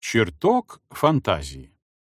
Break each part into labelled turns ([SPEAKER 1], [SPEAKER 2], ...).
[SPEAKER 1] Чертог фантазии.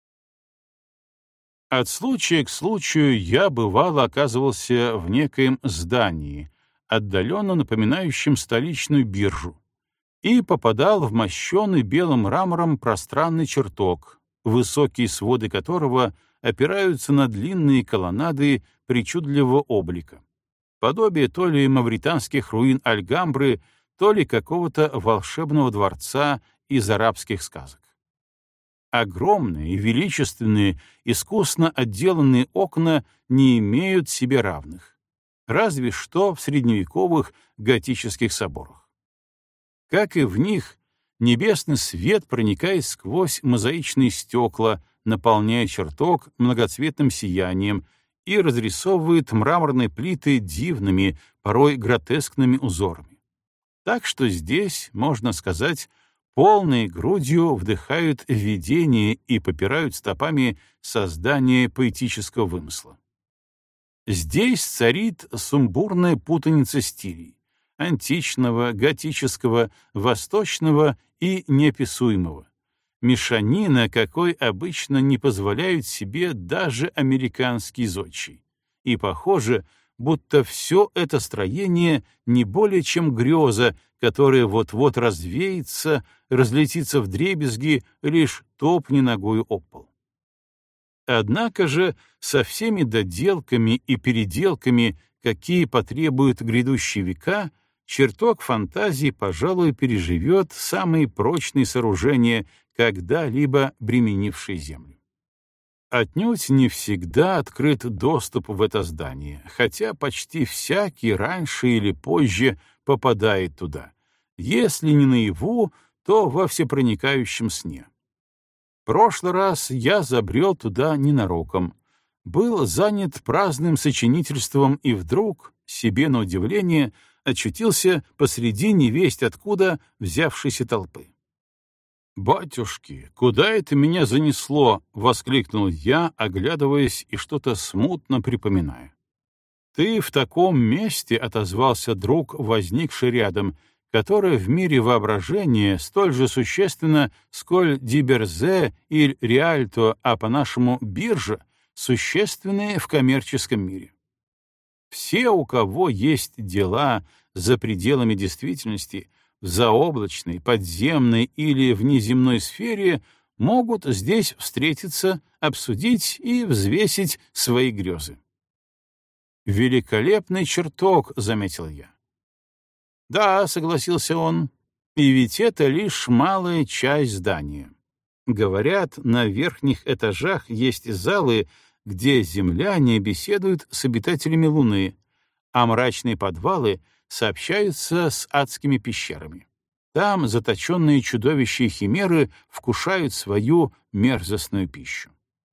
[SPEAKER 1] От случая к случаю я, бывало, оказывался в некоем здании, отдаленно напоминающем столичную биржу, и попадал в мощенный белым мрамором пространный чертог, высокие своды которого опираются на длинные колоннады причудливого облика, подобие то ли мавританских руин Альгамбры, то ли какого-то волшебного дворца из арабских сказок. Огромные, величественные, искусно отделанные окна не имеют себе равных, разве что в средневековых готических соборах. Как и в них, небесный свет проникает сквозь мозаичные стекла, наполняя чертог многоцветным сиянием и разрисовывает мраморные плиты дивными, порой гротескными узорами. Так что здесь, можно сказать, полной грудью вдыхают видение и попирают стопами создание поэтического вымысла. Здесь царит сумбурная путаница стилей — античного, готического, восточного и неописуемого, мешанина, какой обычно не позволяют себе даже американские зодчие. И похоже, будто все это строение не более чем греза, которая вот-вот развеется, разлетится вдребезги, лишь топни ногою об пол. Однако же со всеми доделками и переделками, какие потребуют грядущие века, чертог фантазии, пожалуй, переживет самые прочные сооружения, когда-либо бременившие землю. Отнюдь не всегда открыт доступ в это здание, хотя почти всякий раньше или позже попадает туда, если не наяву, то во всепроникающем сне. В прошлый раз я забрел туда ненароком, был занят праздным сочинительством и вдруг, себе на удивление, очутился посреди невесть откуда взявшейся толпы. «Батюшки, куда это меня занесло?» — воскликнул я, оглядываясь и что-то смутно припоминая. «Ты в таком месте», — отозвался друг, возникший рядом, которое в мире воображения столь же существенно, сколь Диберзе или Риальто, а по-нашему биржа, существенные в коммерческом мире. Все, у кого есть дела за пределами действительности, в заоблачной, подземной или внеземной сфере, могут здесь встретиться, обсудить и взвесить свои грезы. «Великолепный чертог», — заметил я. «Да», — согласился он, — «и ведь это лишь малая часть здания. Говорят, на верхних этажах есть залы, где земляне беседуют с обитателями Луны, а мрачные подвалы сообщаются с адскими пещерами. Там заточенные чудовища и химеры вкушают свою мерзостную пищу».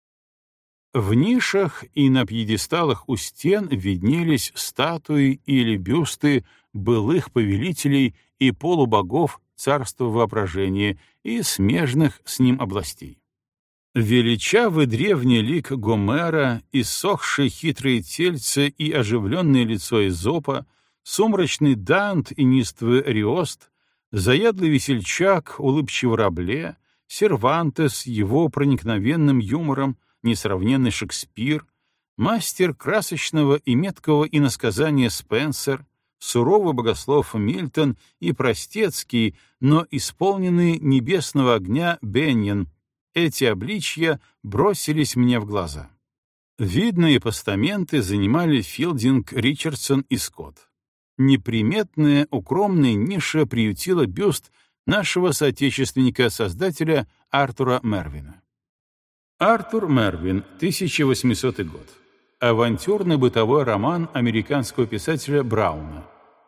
[SPEAKER 1] В нишах и на пьедесталах у стен виднелись статуи или бюсты былых повелителей и полубогов царства воображения и смежных с ним областей. Величавый древний лик Гомера, иссохшие хитрые тельце и оживленное лицо Эзопа, сумрачный Дант и нистовый Ариост, заядлый весельчак, улыбчивый Рабле, Сервантес с его проникновенным юмором, несравненный Шекспир, мастер красочного и меткого иносказания Спенсер, суровый богослов Мильтон и простецкий, но исполненный небесного огня Беньян. Эти обличья бросились мне в глаза. Видные постаменты занимали Филдинг, Ричардсон и Скотт. Неприметная укромная ниша приютила бюст нашего соотечественника-создателя Артура Мервина. Артур Мервин, 1800 год. Авантюрный бытовой роман американского писателя Брауна,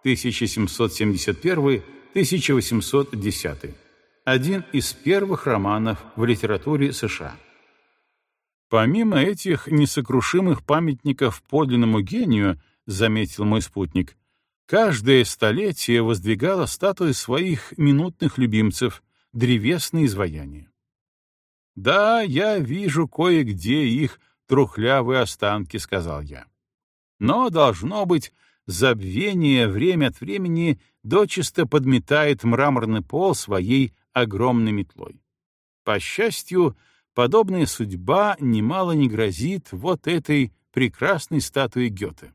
[SPEAKER 1] 1771-1810. Один из первых романов в литературе США. Помимо этих несокрушимых памятников подлинному гению, заметил мой спутник, каждое столетие воздвигало статуи своих минутных любимцев, древесные изваяния. «Да, я вижу кое-где их трухлявые останки», — сказал я. «Но, должно быть, забвение время от времени дочисто подметает мраморный пол своей огромной метлой. По счастью, подобная судьба немало не грозит вот этой прекрасной статуе Гёте.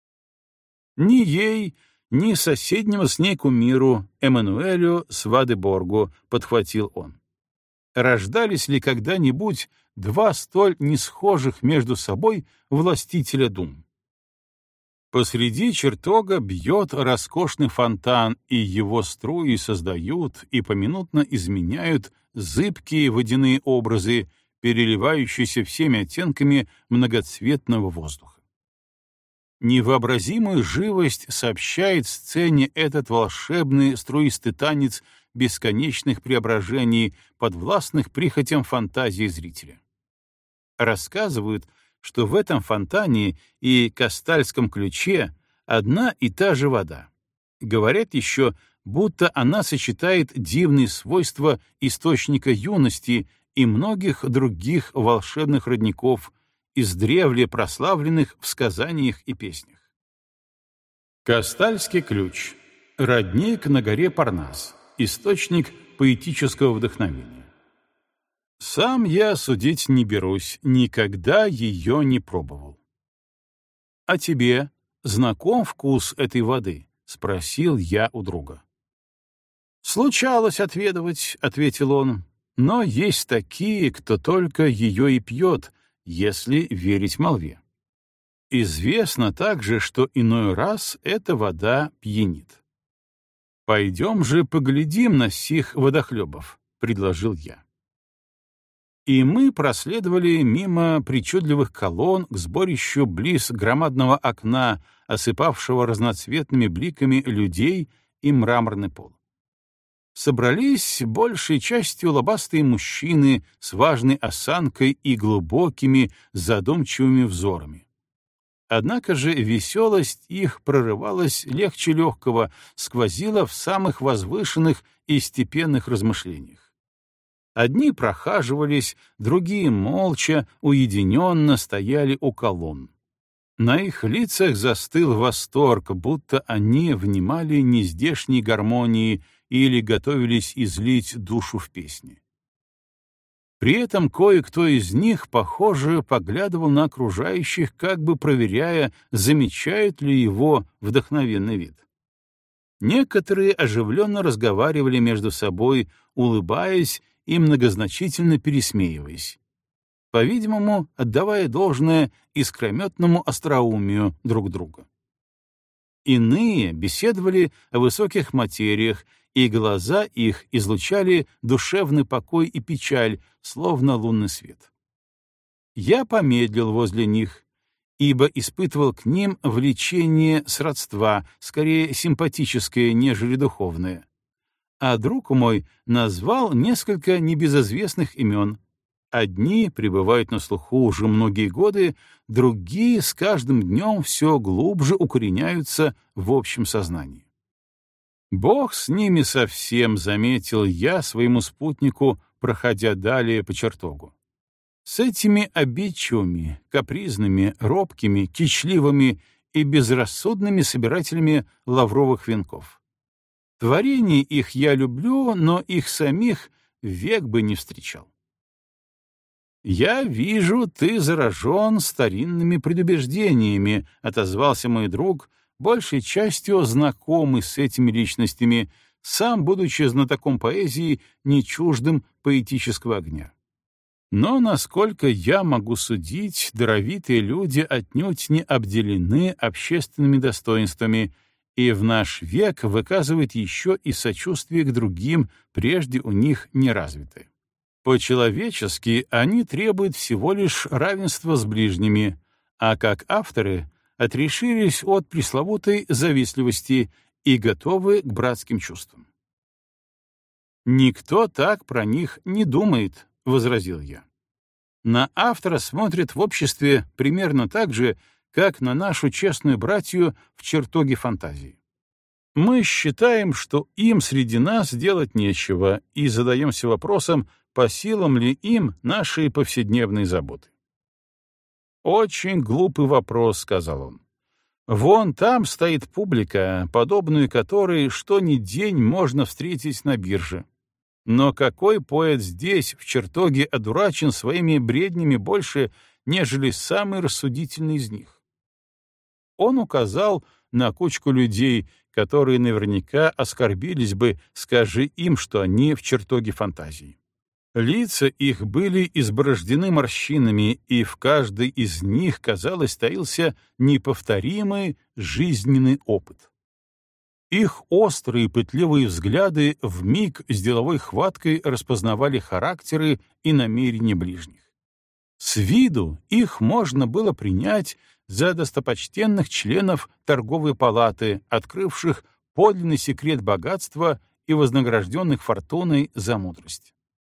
[SPEAKER 1] Ни ей, ни соседнему с ней кумиру Эммануэлю Свадеборгу, подхватил он. Рождались ли когда-нибудь два столь несхожих между собой властителя дум? Посреди чертога бьет роскошный фонтан, и его струи создают и поминутно изменяют зыбкие водяные образы, переливающиеся всеми оттенками многоцветного воздуха. Невообразимую живость сообщает сцене этот волшебный струистый танец бесконечных преображений, подвластных прихотям фантазии зрителя. Рассказывают, что в этом фонтане и Кастальском ключе одна и та же вода. Говорят еще, будто она сочетает дивные свойства источника юности и многих других волшебных родников, издревле прославленных в сказаниях и песнях. Кастальский ключ — родник на горе Парнас, источник поэтического вдохновения. Сам я судить не берусь, никогда ее не пробовал. — А тебе знаком вкус этой воды? — спросил я у друга. — Случалось отведывать, — ответил он, — но есть такие, кто только ее и пьет, если верить молве. Известно также, что иной раз эта вода пьянит. — Пойдем же поглядим на сих водохлебов, — предложил я. И мы проследовали мимо причудливых колонн к сборищу близ громадного окна, осыпавшего разноцветными бликами людей и мраморный пол. Собрались большей частью лобастые мужчины с важной осанкой и глубокими задумчивыми взорами. Однако же веселость их прорывалась легче легкого, сквозила в самых возвышенных и степенных размышлениях. Одни прохаживались, другие молча, уединенно стояли у колонн. На их лицах застыл восторг, будто они внимали нездешней гармонии или готовились излить душу в песни. При этом кое-кто из них, похоже, поглядывал на окружающих, как бы проверяя, замечают ли его вдохновенный вид. Некоторые оживленно разговаривали между собой, улыбаясь и многозначительно пересмеиваясь, по-видимому, отдавая должное искрометному остроумию друг друга. Иные беседовали о высоких материях, и глаза их излучали душевный покой и печаль, словно лунный свет. Я помедлил возле них, ибо испытывал к ним влечение сродства, скорее симпатическое, нежели духовное. А друг мой назвал несколько небезызвестных имен. Одни пребывают на слуху уже многие годы, другие с каждым днем все глубже укореняются в общем сознании. Бог с ними совсем, заметил я своему спутнику, проходя далее по чертогу. С этими обидчивыми, капризными, робкими, кичливыми и безрассудными собирателями лавровых венков. Творение их я люблю, но их самих век бы не встречал. «Я вижу, ты заражен старинными предубеждениями», — отозвался мой друг, большей частью знакомый с этими личностями, сам, будучи знатоком поэзии, не чуждым поэтического огня. Но, насколько я могу судить, даровитые люди отнюдь не обделены общественными достоинствами и в наш век выказывают еще и сочувствие к другим, прежде у них неразвитые. По-человечески они требуют всего лишь равенства с ближними, а как авторы отрешились от пресловутой завистливости и готовы к братским чувствам. «Никто так про них не думает», — возразил я. «На автора смотрят в обществе примерно так же, как на нашу честную братью в чертоге фантазии. Мы считаем, что им среди нас делать нечего, и задаемся вопросом, по силам ли им наши повседневные заботы. «Очень глупый вопрос», — сказал он. «Вон там стоит публика, подобную которой что ни день можно встретить на бирже. Но какой поэт здесь, в чертоге, одурачен своими бреднями больше, нежели самый рассудительный из них? Он указал на кучку людей, которые наверняка оскорбились бы, скажи им, что они в чертоге фантазии. Лица их были изборождены морщинами, и в каждой из них, казалось, таился неповторимый жизненный опыт. Их острые пытливые взгляды вмиг с деловой хваткой распознавали характеры и намерения ближних. С виду их можно было принять за достопочтенных членов торговой палаты, открывших подлинный секрет богатства и вознагражденных фортуной за мудрость.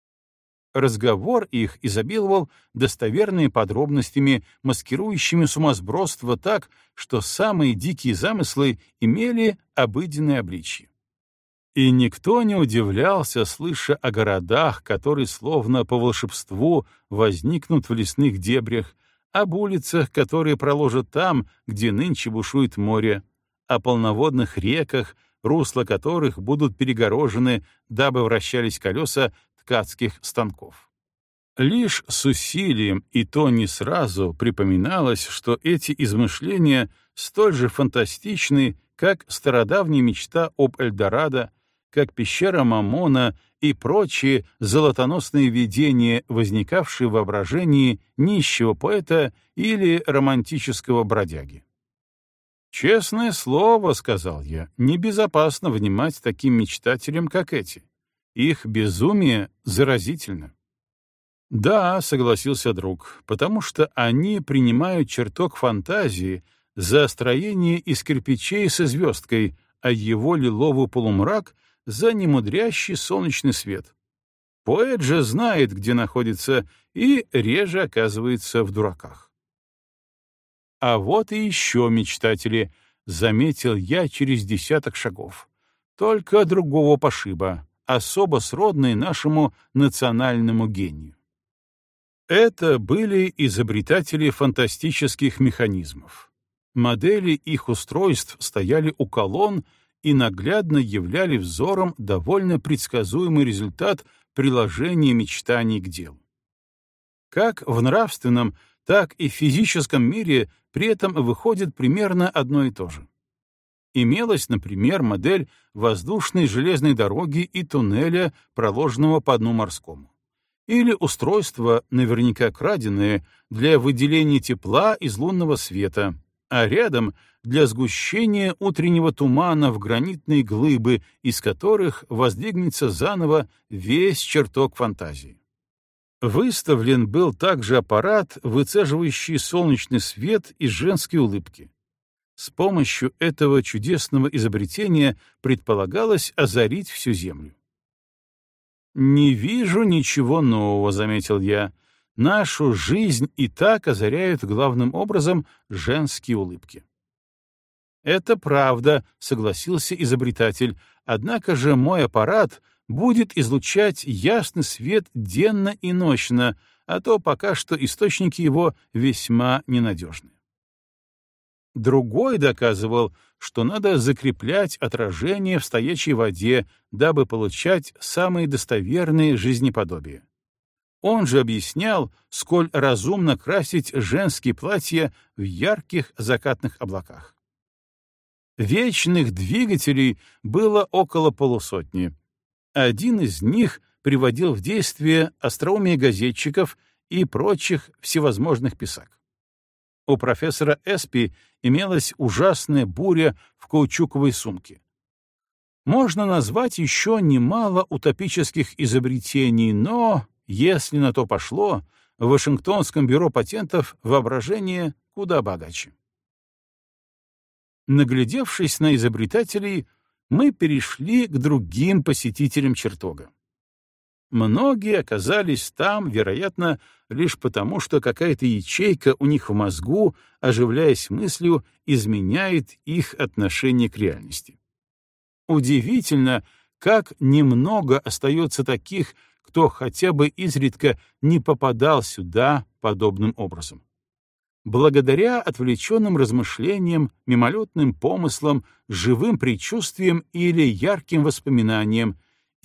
[SPEAKER 1] Разговор их изобиловал достоверными подробностями, маскирующими сумасбродство так, что самые дикие замыслы имели обыденное обличье. И никто не удивлялся, слыша о городах, которые словно по волшебству возникнут в лесных дебрях, об улицах, которые проложат там, где нынче бушует море, о полноводных реках, русла которых будут перегорожены, дабы вращались колеса ткацких станков. Лишь с усилием, и то не сразу, припоминалось, что эти измышления столь же фантастичны, как стародавняя мечта об Эльдорадо, как пещера Мамона и прочие золотоносные видения, возникавшие в воображении нищего поэта или романтического бродяги. «Честное слово, — сказал я, — небезопасно внимать таким мечтателям, как эти. Их безумие заразительно». «Да, — согласился друг, — потому что они принимают чертог фантазии за строение из кирпичей со звездкой, а его лиловый полумрак — за немудрящий солнечный свет. Поэт же знает, где находится, и реже оказывается в дураках». А вот и еще мечтатели, — заметил я через 10 шагов, только другого пошиба, особо сродные нашему национальному гению. Это были изобретатели фантастических механизмов. Модели их устройств стояли у колонн и наглядно являли взором довольно предсказуемый результат приложения мечтаний к делу. Как в нравственном, так и в физическом мире при этом выходит примерно одно и то же. Имелась, например, модель воздушной железной дороги и туннеля, проложенного по дну морскому. Или устройство, наверняка краденое, для выделения тепла из лунного света, а рядом — для сгущения утреннего тумана в гранитные глыбы, из которых воздвигнется заново весь чертог фантазии. Выставлен был также аппарат, выцеживающий солнечный свет из женской улыбки. С помощью этого чудесного изобретения предполагалось озарить всю Землю. «Не вижу ничего нового», — заметил я. «Нашу жизнь и так озаряют главным образом женские улыбки». «Это правда», — согласился изобретатель, «однако же мой аппарат будет излучать ясный свет денно и ночно, а то пока что источники его весьма ненадежны». Другой доказывал, что надо закреплять отражение в стоячей воде, дабы получать самые достоверные жизнеподобия. Он же объяснял, сколь разумно красить женские платья в ярких закатных облаках. Вечных двигателей было около полусотни. Один из них приводил в действие остроумие газетчиков и прочих всевозможных писак. У профессора Эспи имелась ужасная буря в каучуковой сумке. Можно назвать еще немало утопических изобретений, но, если на то пошло, в Вашингтонском бюро патентов воображение куда богаче. Наглядевшись на изобретателей, мы перешли к другим посетителям чертога. Многие оказались там, вероятно, лишь потому, что какая-то ячейка у них в мозгу, оживляясь мыслью, изменяет их отношение к реальности. Удивительно, как немного остается таких, кто хотя бы изредка не попадал сюда подобным образом. Благодаря отвлеченным размышлениям, мимолетным помыслам, живым предчувствиям или ярким воспоминаниям,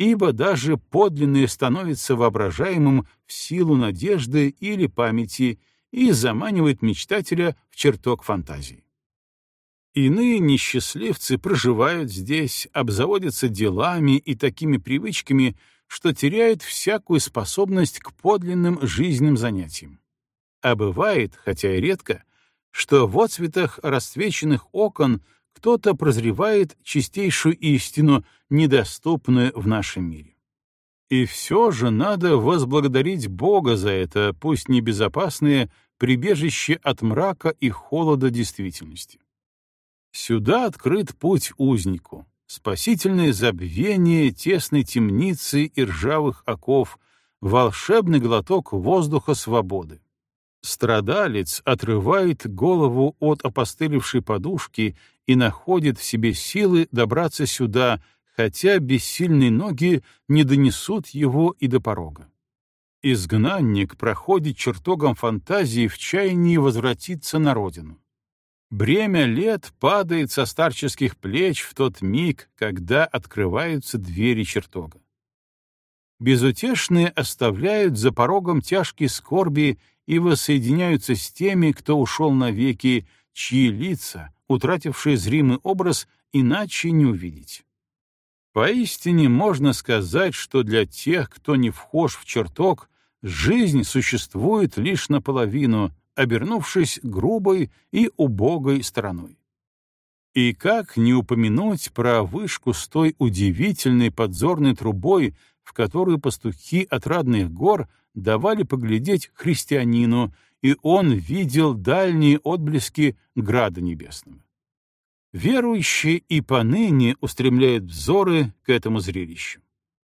[SPEAKER 1] ибо даже подлинное становится воображаемым в силу надежды или памяти и заманивает мечтателя в чертог фантазии. Иные несчастливцы проживают здесь, обзаводятся делами и такими привычками, что теряют всякую способность к подлинным жизненным занятиям. А бывает, хотя и редко, что в отцветах расцвеченных окон кто-то прозревает чистейшую истину, недоступную в нашем мире. И все же надо возблагодарить Бога за это, пусть небезопасное, прибежище от мрака и холода действительности. Сюда открыт путь узнику, спасительное забвение тесной темницы и ржавых оков, волшебный глоток воздуха свободы. Страдалец отрывает голову от опостылевшей подушки и находит в себе силы добраться сюда, хотя бессильные ноги не донесут его и до порога. Изгнанник проходит чертогом фантазии в чаянии возвратиться на родину. Бремя лет падает со старческих плеч в тот миг, когда открываются двери чертога. Безутешные оставляют за порогом тяжкие скорби и воссоединяются с теми, кто ушел навеки, чьи лица, утратившие зримый образ, иначе не увидеть. Поистине можно сказать, что для тех, кто не вхож в чертог, жизнь существует лишь наполовину, обернувшись грубой и убогой стороной. И как не упомянуть про вышку с той удивительной подзорной трубой, в которую пастухи отрадных гор давали поглядеть христианину, и он видел дальние отблески Града Небесного. Верующие и поныне устремляют взоры к этому зрелищу.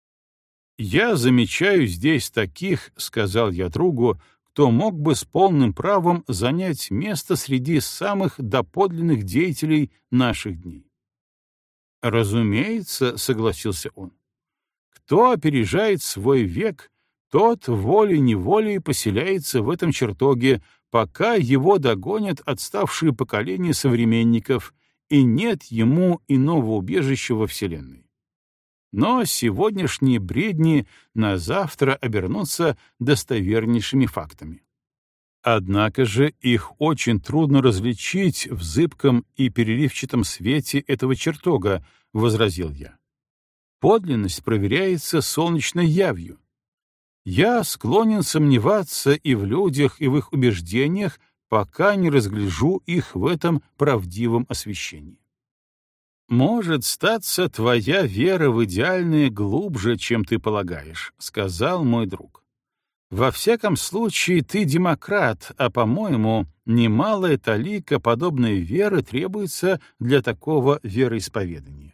[SPEAKER 1] «Я замечаю здесь таких, — сказал я другу, — кто мог бы с полным правом занять место среди самых доподлинных деятелей наших дней». «Разумеется, — согласился он, — кто опережает свой век, тот волей-неволей поселяется в этом чертоге, пока его догонят отставшие поколения современников, и нет ему иного убежища во Вселенной. Но сегодняшние бредни на завтра обернутся достовернейшими фактами. Однако же их очень трудно различить в зыбком и переливчатом свете этого чертога, — возразил я. Подлинность проверяется солнечной явью. Я склонен сомневаться и в людях, и в их убеждениях, пока не разгляжу их в этом правдивом освещении. «Может, статься твоя вера в идеальное глубже, чем ты полагаешь», — сказал мой друг. «Во всяком случае, ты демократ, а, по-моему, немалая талика подобной веры требуется для такого вероисповедания».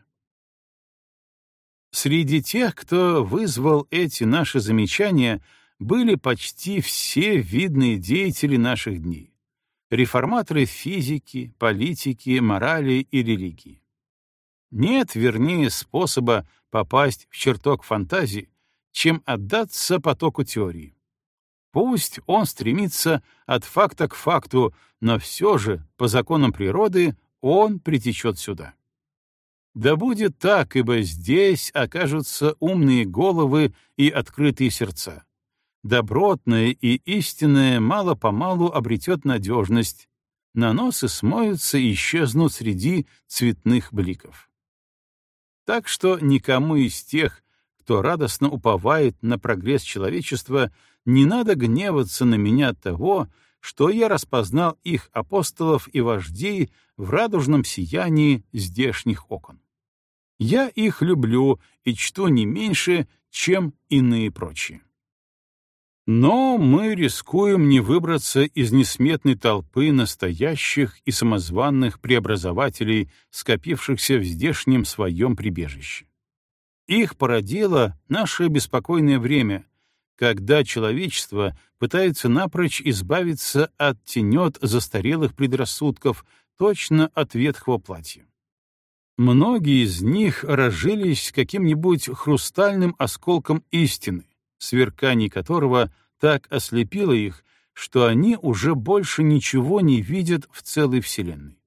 [SPEAKER 1] Среди тех, кто вызвал эти наши замечания, были почти все видные деятели наших дней. Реформаторы физики, политики, морали и религии. Нет вернее способа попасть в чертог фантазии, чем отдаться потоку теории. Пусть он стремится от факта к факту, но все же, по законам природы, он притечет сюда. Да будет так, ибо здесь окажутся умные головы и открытые сердца. Добротное и истинное мало-помалу обретет надежность, наносы смоются и исчезнут среди цветных бликов. Так что никому из тех, кто радостно уповает на прогресс человечества, не надо гневаться на меня от того, что я распознал их апостолов и вождей в радужном сиянии здешних окон. Я их люблю и чту не меньше, чем иные прочие. Но мы рискуем не выбраться из несметной толпы настоящих и самозванных преобразователей, скопившихся в здешнем своем прибежище. Их породило наше беспокойное время, когда человечество пытается напрочь избавиться от тенет застарелых предрассудков, точно от ветхого платья. Многие из них разжились каким-нибудь хрустальным осколком истины, сверкание которого так ослепило их, что они уже больше ничего не видят в целой Вселенной.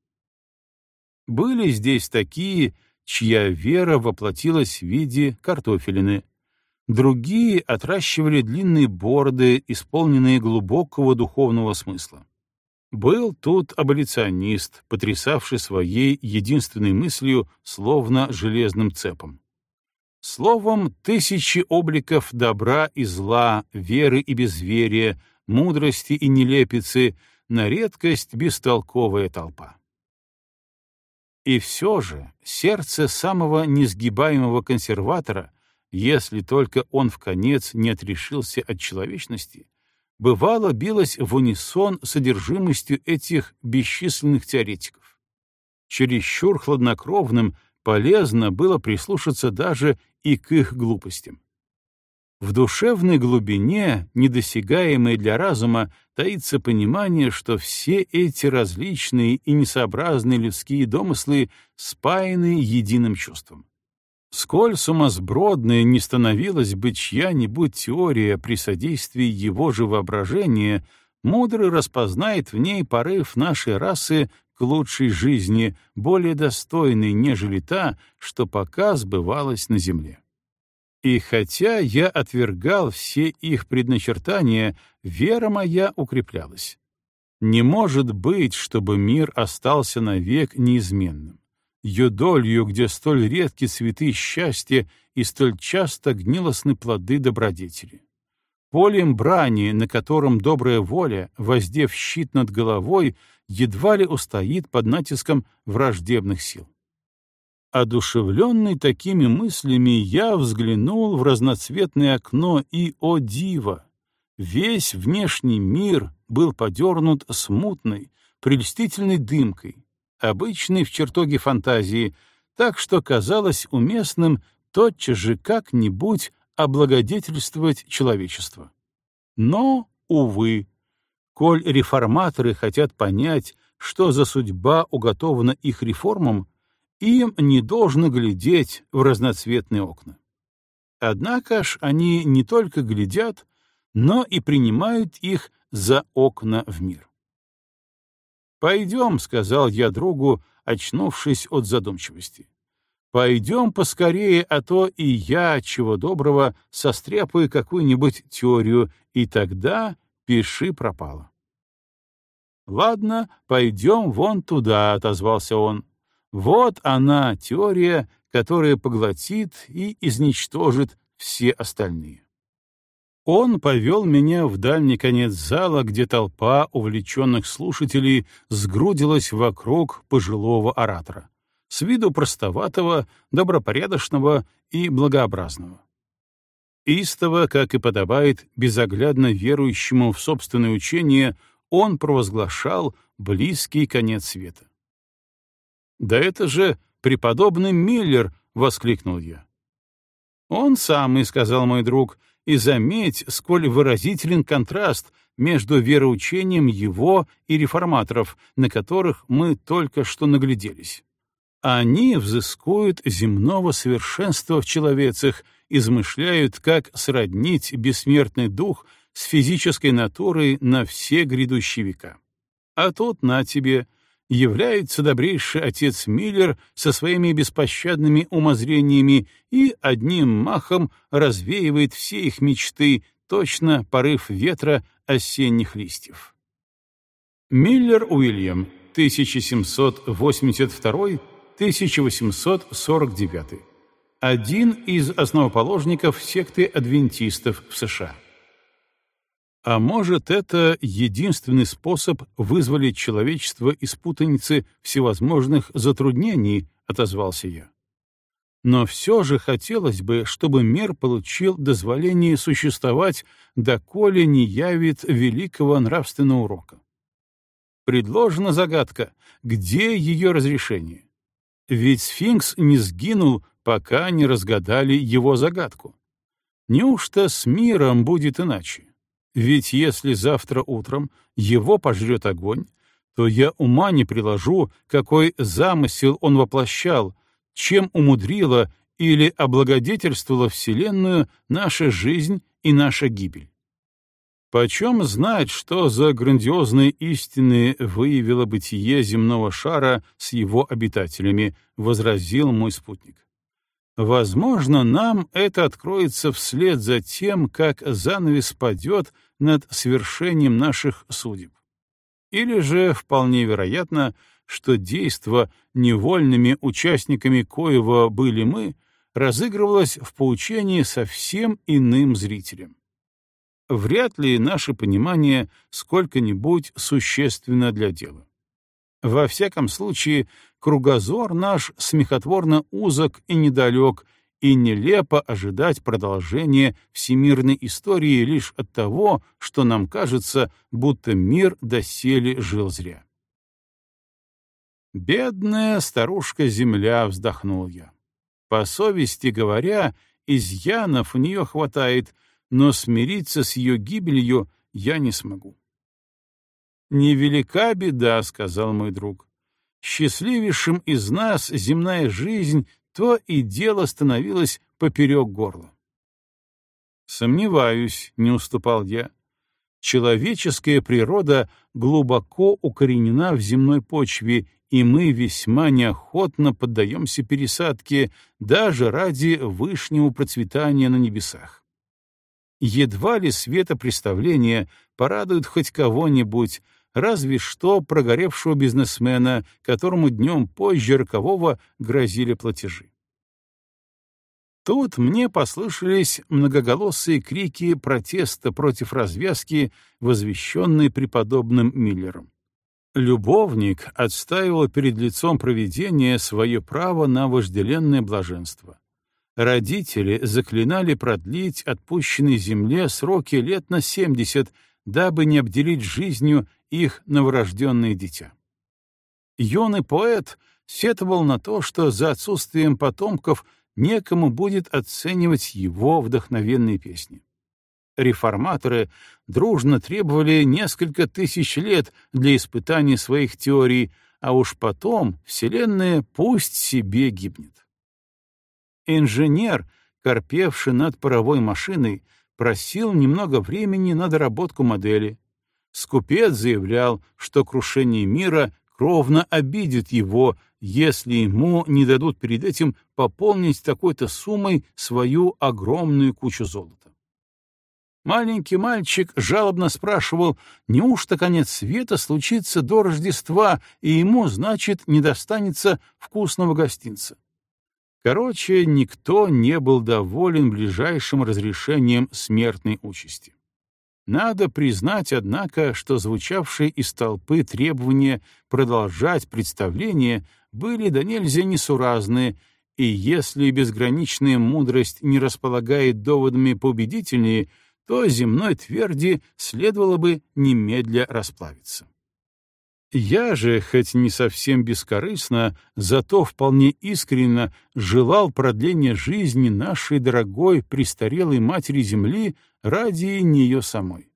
[SPEAKER 1] Были здесь такие, чья вера воплотилась в виде картофелины, Другие отращивали длинные бороды, исполненные глубокого духовного смысла. Был тут аболиционист, потрясавший своей единственной мыслью, словно железным цепом. Словом, тысячи обликов добра и зла, веры и безверия, мудрости и нелепицы, на редкость бестолковая толпа. И все же сердце самого несгибаемого консерватора, если только он вконец не отрешился от человечности, бывало билось в унисон с содержимостью этих бесчисленных теоретиков. Чересчур хладнокровным полезно было прислушаться даже и к их глупостям. В душевной глубине, недосягаемой для разума, таится понимание, что все эти различные и несообразные людские домыслы спаяны единым чувством. Сколь сумасбродной не становилась бы чья-нибудь теория при содействии его же воображения, мудрый распознает в ней порыв нашей расы к лучшей жизни, более достойной, нежели та, что пока сбывалась на земле. И хотя я отвергал все их предначертания, вера моя укреплялась. Не может быть, чтобы мир остался навек неизменным. Юдолью, где столь редки цветы счастья и столь часто гнилостны плоды добродетели. Полем брани, на котором добрая воля, воздев щит над головой, едва ли устоит под натиском враждебных сил. Одушевленный такими мыслями, я взглянул в разноцветное окно, и, о диво! Весь внешний мир был подернут смутной, прельстительной дымкой, обычной в чертоге фантазии, так что казалось уместным тотчас же как-нибудь облагодетельствовать человечество. Но, увы, коль реформаторы хотят понять, что за судьба уготована их реформам, им не должно глядеть в разноцветные окна. Однако ж они не только глядят, но и принимают их за окна в мир. «Пойдем», — сказал я другу, очнувшись от задумчивости. «Пойдем поскорее, а то и я, чего доброго, состряпаю какую-нибудь теорию, и тогда пиши пропало». «Ладно, пойдем вон туда», — отозвался он. «Вот она, теория, которая поглотит и изничтожит все остальные». Он повел меня в дальний конец зала, где толпа увлеченных слушателей сгрудилась вокруг пожилого оратора, с виду простоватого, добропорядочного и благообразного. Истово, как и подобает безоглядно верующему в собственное учение, он провозглашал близкий конец света. «Да это же преподобный Миллер!» — воскликнул я. «Он самый», — сказал мой друг, — «и заметь, сколь выразителен контраст между вероучением его и реформаторов, на которых мы только что нагляделись. Они взыскуют земного совершенства в человецах, измышляют, как сроднить бессмертный дух с физической натурой на все грядущие века. А тут на тебе — является добрейший отец Миллер со своими беспощадными умозрениями и одним махом развеивает все их мечты, точно порыв ветра осенних листьев. Миллер Уильям, 1782-1849, один из основоположников секты адвентистов в США. А может, это единственный способ вызволить человечество из путаницы всевозможных затруднений, отозвался я. Но все же хотелось бы, чтобы мир получил дозволение существовать, доколе не явит великого нравственного урока. Предложена загадка, где ее разрешение? Ведь сфинкс не сгинул, пока не разгадали его загадку. Неужто с миром будет иначе? Ведь если завтра утром его пожрет огонь, то я ума не приложу, какой замысел он воплощал, чем умудрила или облагодетельствовала Вселенную наша жизнь и наша гибель. Почем знать, что за грандиозные истины выявило бытие земного шара с его обитателями, возразил мой спутник. Возможно, нам это откроется вслед за тем, как занавес падет над свершением наших судеб. Или же, вполне вероятно, что действо, невольными участниками коего были мы, разыгрывалось в поучении совсем иным зрителям. Вряд ли наше понимание сколько-нибудь существенно для дела. Во всяком случае, кругозор наш смехотворно узок и недалек, и нелепо ожидать продолжения всемирной истории лишь от того, что нам кажется, будто мир доселе жил зря. «Бедная старушка-земля», — вздохнул я. «По совести говоря, изъянов у нее хватает, но смириться с ее гибелью я не смогу». «Невелика беда», — сказал мой друг. «Счастливейшим из нас земная жизнь то и дело становилось поперек горла». «Сомневаюсь», — не уступал я. «Человеческая природа глубоко укоренена в земной почве, и мы весьма неохотно поддаемся пересадке даже ради вышнего процветания на небесах. Едва ли светопреставление порадует хоть кого-нибудь, разве что прогоревшего бизнесмена, которому днем позже рокового грозили платежи. Тут мне послышались многоголосые крики протеста против развязки, возвещенной преподобным Миллером. Любовник отстаивал перед лицом провидения свое право на вожделенное блаженство. Родители заклинали продлить отпущенной земле сроки лет на 70, дабы не обделить жизнью их новорожденное дитя. Юный поэт сетовал на то, что за отсутствием потомков некому будет оценивать его вдохновенные песни. Реформаторы дружно требовали несколько тысяч лет для испытания своих теорий, а уж потом Вселенная пусть себе гибнет. Инженер, корпевший над паровой машиной, просил немного времени на доработку модели. Скупец заявлял, что крушение мира кровно обидит его, если ему не дадут перед этим пополнить такой-то суммой свою огромную кучу золота. Маленький мальчик жалобно спрашивал, неужто конец света случится до Рождества, и ему, значит, не достанется вкусного гостинца. Короче, никто не был доволен ближайшим разрешением смертной участи. Надо признать, однако, что звучавшие из толпы требования продолжать представление были до нельзя несуразные, и если безграничная мудрость не располагает доводами поубедительнее, то земной тверди следовало бы немедля расплавиться. Я же, хоть не совсем бескорыстно, зато вполне искренне желал продления жизни нашей дорогой престарелой матери Земли ради нее самой.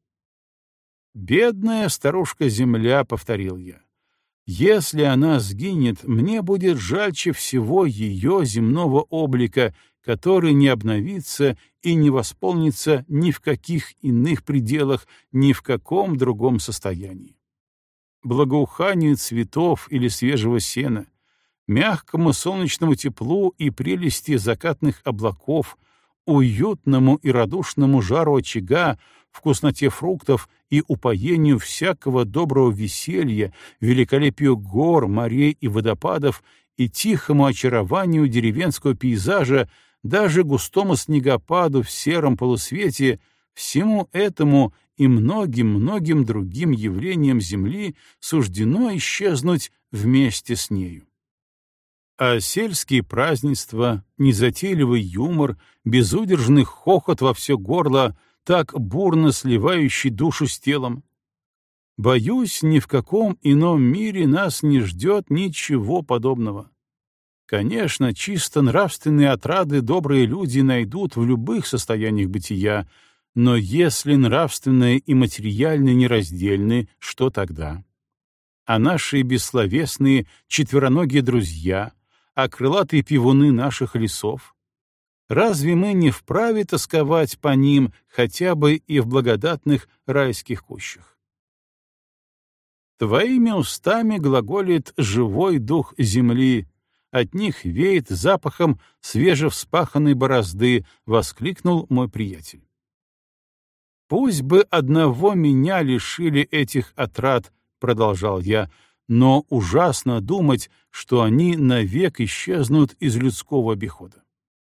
[SPEAKER 1] «Бедная старушка-Земля», — повторил я, — «если она сгинет, мне будет жальче всего ее земного облика, который не обновится и не восполнится ни в каких иных пределах, ни в каком другом состоянии. Благоуханию цветов или свежего сена, мягкому солнечному теплу и прелести закатных облаков, уютному и радушному жару очага, вкусноте фруктов и упоению всякого доброго веселья, великолепию гор, морей и водопадов и тихому очарованию деревенского пейзажа, даже густому снегопаду в сером полусвете, всему этому и многим-многим другим явлениям Земли суждено исчезнуть вместе с нею. А сельские празднества, незатейливый юмор, безудержный хохот во все горло, так бурно сливающий душу с телом. Боюсь, ни в каком ином мире нас не ждет ничего подобного. Конечно, чисто нравственные отрады добрые люди найдут в любых состояниях бытия, но если нравственное и материальное нераздельны, что тогда? А наши бессловесные четвероногие друзья, а крылатые пивуны наших лесов? Разве мы не вправе тосковать по ним хотя бы и в благодатных райских кущах? Твоими устами глаголит живой дух земли, от них веет запахом свежевспаханной борозды, — воскликнул мой приятель. «Пусть бы одного меня лишили этих отрад», — продолжал я, — «но ужасно думать, что они навек исчезнут из людского обихода».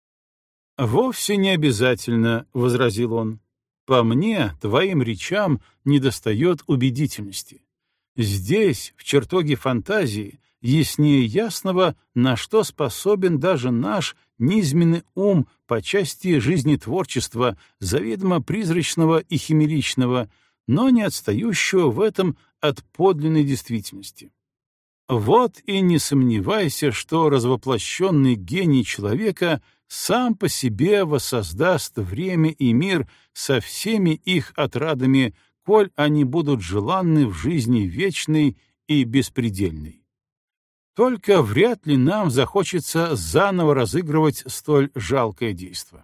[SPEAKER 1] «Вовсе не обязательно», — возразил он. «По мне, твоим речам недостает убедительности. Здесь, в чертоге фантазии, яснее ясного, на что способен даже наш низменный ум по части жизнетворчества, заведомо призрачного и химеричного, но не отстающего в этом от подлинной действительности. Вот и не сомневайся, что развоплощенный гений человека сам по себе воссоздаст время и мир со всеми их отрадами, коль они будут желанны в жизни вечной и беспредельной. Только вряд ли нам захочется заново разыгрывать столь жалкое действо.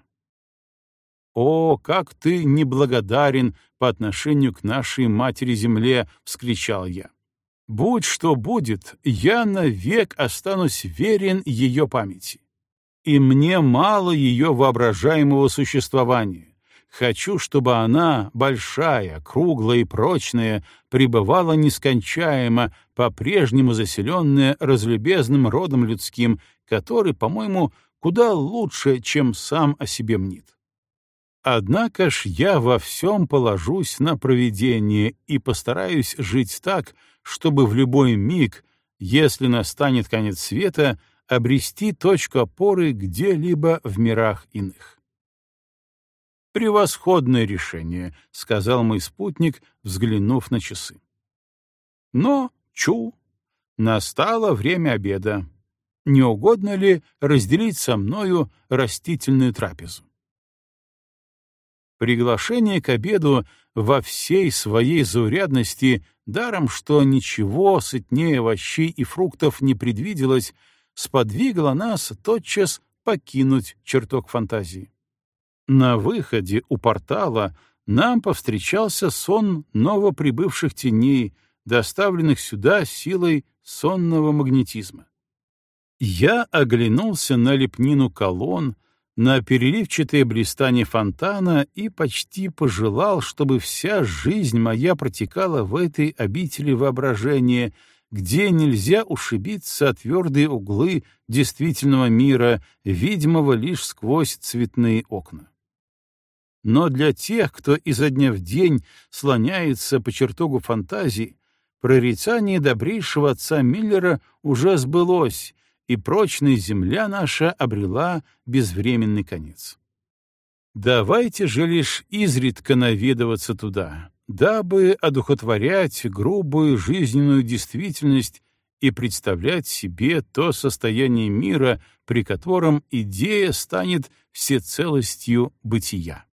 [SPEAKER 1] «О, как ты неблагодарен по отношению к нашей матери-земле!» — вскричал я. «Будь что будет, я навек останусь верен ее памяти. И мне мало ее воображаемого существования. Хочу, чтобы она, большая, круглая и прочная, пребывала нескончаемо, по-прежнему заселенная разлюбезным родом людским, который, по-моему, куда лучше, чем сам о себе мнит. Однако ж я во всем положусь на провидение и постараюсь жить так, чтобы в любой миг, если настанет конец света, обрести точку опоры где-либо в мирах иных». «Превосходное решение», — сказал мой спутник, взглянув на часы. «Но, настало время обеда. Не угодно ли разделить со мною растительную трапезу?» Приглашение к обеду во всей своей заурядности, даром что ничего сытнее овощей и фруктов не предвиделось, сподвигло нас тотчас покинуть чертог фантазии. На выходе у портала нам повстречался сон новоприбывших теней, доставленных сюда силой сонного магнетизма. Я оглянулся на лепнину колонн, на переливчатое блистание фонтана и почти пожелал, чтобы вся жизнь моя протекала в этой обители воображения, где нельзя ушибиться о твердые углы действительного мира, видимого лишь сквозь цветные окна. Но для тех, кто изо дня в день слоняется по чертогу фантазии, прорицание добрейшего отца Миллера уже сбылось, и прочная земля наша обрела безвременный конец. Давайте же лишь изредка наведываться туда, дабы одухотворять грубую жизненную действительность и представлять себе то состояние мира, при котором идея станет всецелостью бытия.